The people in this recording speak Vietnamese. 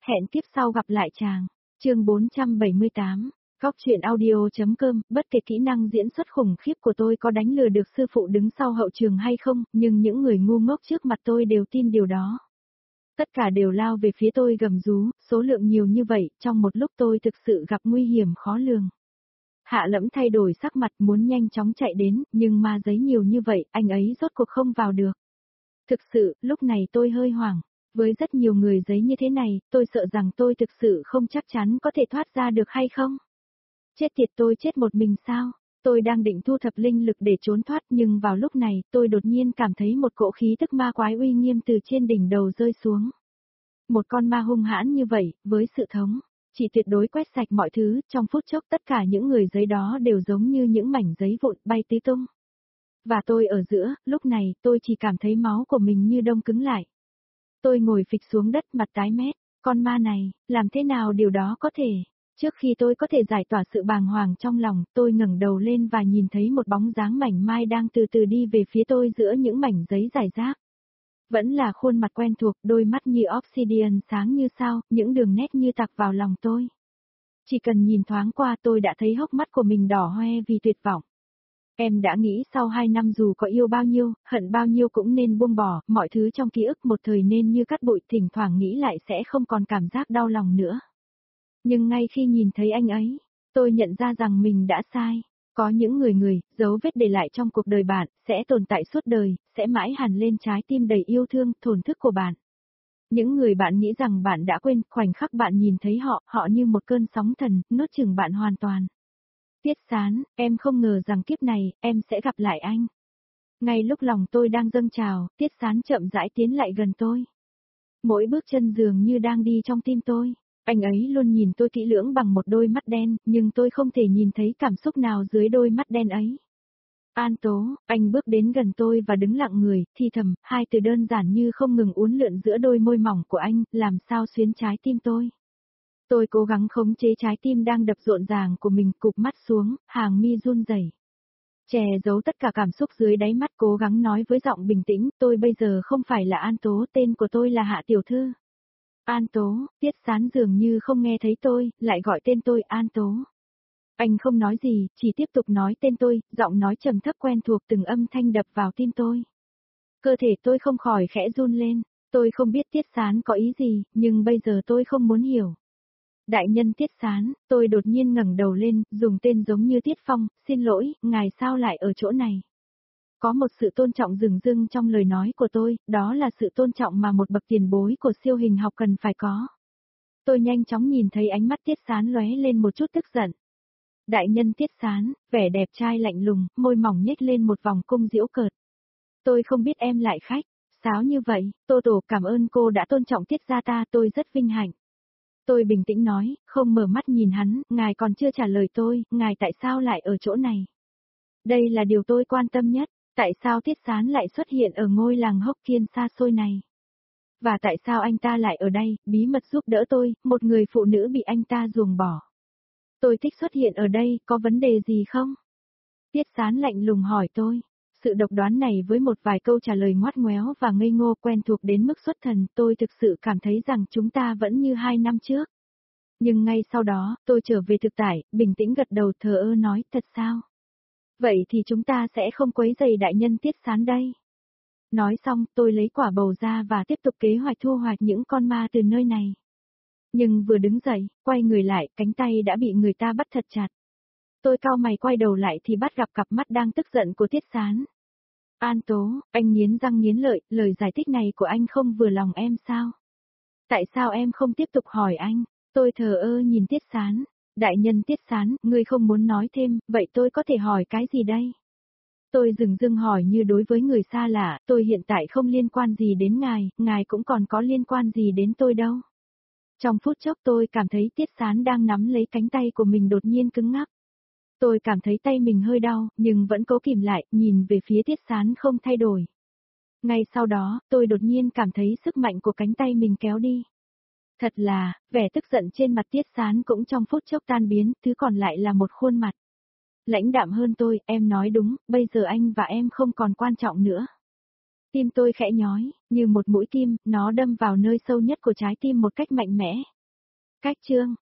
Hẹn kiếp sau gặp lại chàng. Chương 478. Góc truyện audio.com. Bất kể kỹ năng diễn xuất khủng khiếp của tôi có đánh lừa được sư phụ đứng sau hậu trường hay không, nhưng những người ngu ngốc trước mặt tôi đều tin điều đó. Tất cả đều lao về phía tôi gầm rú, số lượng nhiều như vậy, trong một lúc tôi thực sự gặp nguy hiểm khó lường. Hạ Lẫm thay đổi sắc mặt muốn nhanh chóng chạy đến, nhưng ma giấy nhiều như vậy, anh ấy rốt cuộc không vào được. Thực sự, lúc này tôi hơi hoảng. Với rất nhiều người giấy như thế này, tôi sợ rằng tôi thực sự không chắc chắn có thể thoát ra được hay không. Chết tiệt, tôi chết một mình sao? Tôi đang định thu thập linh lực để trốn thoát, nhưng vào lúc này, tôi đột nhiên cảm thấy một cỗ khí tức ma quái uy nghiêm từ trên đỉnh đầu rơi xuống. Một con ma hung hãn như vậy, với sự thống chỉ tuyệt đối quét sạch mọi thứ, trong phút chốc tất cả những người giấy đó đều giống như những mảnh giấy vụn bay tứ tung. Và tôi ở giữa, lúc này, tôi chỉ cảm thấy máu của mình như đông cứng lại. Tôi ngồi phịch xuống đất mặt tái mét, con ma này, làm thế nào điều đó có thể? Trước khi tôi có thể giải tỏa sự bàng hoàng trong lòng, tôi ngẩng đầu lên và nhìn thấy một bóng dáng mảnh mai đang từ từ đi về phía tôi giữa những mảnh giấy rải rác. Vẫn là khuôn mặt quen thuộc, đôi mắt như obsidian sáng như sao, những đường nét như tạc vào lòng tôi. Chỉ cần nhìn thoáng qua tôi đã thấy hốc mắt của mình đỏ hoe vì tuyệt vọng. Em đã nghĩ sau 2 năm dù có yêu bao nhiêu, hận bao nhiêu cũng nên buông bỏ, mọi thứ trong ký ức một thời nên như cát bụi, thỉnh thoảng nghĩ lại sẽ không còn cảm giác đau lòng nữa. Nhưng ngay khi nhìn thấy anh ấy, tôi nhận ra rằng mình đã sai. Có những người, dấu vết để lại trong cuộc đời bạn, sẽ tồn tại suốt đời, sẽ mãi hằn lên trái tim đầy yêu thương, thổn thức của bạn. Những người bạn nghĩ rằng bạn đã quên, khoảnh khắc bạn nhìn thấy họ, họ như một cơn sóng thần, nuốt chửng bạn hoàn toàn. Tiết Sán, em không ngờ rằng kiếp này, em sẽ gặp lại anh. Ngay lúc lòng tôi đang dâng trào, Tiết Sán chậm rãi tiến lại gần tôi. Mỗi bước chân dường như đang đi trong tim tôi. Anh ấy luôn nhìn tôi kỹ lưỡng bằng một đôi mắt đen, nhưng tôi không thể nhìn thấy cảm xúc nào dưới đôi mắt đen ấy. An Tố, anh bước đến gần tôi và đứng lặng người, thì thầm, hai từ đơn giản như không ngừng uốn lượn giữa đôi môi mỏng của anh, làm sao xuyến trái tim tôi. Tôi cố gắng khống chế trái tim đang đập rộn ràng của mình, cụp mắt xuống, hàng mi run rẩy. Che giấu tất cả cảm xúc dưới đáy mắt, cố gắng nói với giọng bình tĩnh, tôi bây giờ không phải là An Tố, tên của tôi là Hạ Tiểu Thư. An Tố, Tiết Sán dường như không nghe thấy tôi, lại gọi tên tôi An Tố. Anh không nói gì, chỉ tiếp tục nói tên tôi, giọng nói trầm thấp quen thuộc từng âm thanh đập vào tim tôi. Cơ thể tôi không khỏi khẽ run lên, tôi không biết Tiết Sán có ý gì, nhưng bây giờ tôi không muốn hiểu. Đại nhân Tiết Sán, tôi đột nhiên ngẩng đầu lên, dùng tên giống như Tiết Phong, xin lỗi, ngài sao lại ở chỗ này? Có một sự tôn trọng rừng rưng trong lời nói của tôi, đó là sự tôn trọng mà một bậc tiền bối của siêu hình học cần phải có. Tôi nhanh chóng nhìn thấy ánh mắt Tiết Sán lóe lên một chút tức giận. Đại nhân Tiết Sán, vẻ đẹp trai lạnh lùng, môi mỏng nhếch lên một vòng cung giễu cợt. Tôi không biết em lại khách sáo như vậy, Tô Tổ cảm ơn cô đã tôn trọng Tiết gia ta, tôi rất vinh hạnh. Tôi bình tĩnh nói, không mở mắt nhìn hắn, ngài còn chưa trả lời tôi, ngài tại sao lại ở chỗ này? Đây là điều tôi quan tâm nhất, tại sao Tiết Sán lại xuất hiện ở ngôi làng Hốc Kiên xa xôi này? Và tại sao anh ta lại ở đây, bí mật giúp đỡ tôi, một người phụ nữ bị anh ta ruồng bỏ? Tôi thích xuất hiện ở đây, có vấn đề gì không? Tiết Sán lạnh lùng hỏi tôi. Sự độc đoán này với một vài câu trả lời ngoắt ngoéo và ngây ngô quen thuộc đến mức xuất thần, tôi thực sự cảm thấy rằng chúng ta vẫn như 2 năm trước. Nhưng ngay sau đó, tôi trở về thực tại, bình tĩnh gật đầu thờ ơ nói, thật sao? Vậy thì chúng ta sẽ không quấy rầy đại nhân Tiết Sán đây. Nói xong, tôi lấy quả bầu ra và tiếp tục kế hoạch thu hoạch những con ma từ nơi này. Nhưng vừa đứng dậy, quay người lại, cánh tay đã bị người ta bắt thật chặt. Tôi cau mày quay đầu lại thì bắt gặp cặp mắt đang tức giận của Tiết Sán. An Tố, anh nghiến răng nghiến lợi, lời giải thích này của anh không vừa lòng em sao? Tại sao em không tiếp tục hỏi anh? Tôi thờ ơ nhìn Tiết Sán. Đại nhân Tiết Sán, ngươi không muốn nói thêm, vậy tôi có thể hỏi cái gì đây? Tôi dừng dưng hỏi như đối với người xa lạ, tôi hiện tại không liên quan gì đến ngài cũng còn có liên quan gì đến tôi đâu. Trong phút chốc tôi cảm thấy Tiết Sán đang nắm lấy cánh tay của mình đột nhiên cứng ngắc. Tôi cảm thấy tay mình hơi đau, nhưng vẫn cố kìm lại, nhìn về phía Tiết Sán không thay đổi. Ngay sau đó, tôi đột nhiên cảm thấy sức mạnh của cánh tay mình kéo đi. Thật là, vẻ tức giận trên mặt Tiết Sán cũng trong phút chốc tan biến, thứ còn lại là một khuôn mặt. Lãnh đạm hơn tôi, em nói đúng, bây giờ anh và em không còn quan trọng nữa. Tim tôi khẽ nhói, như một mũi kim, nó đâm vào nơi sâu nhất của trái tim một cách mạnh mẽ. Cách chương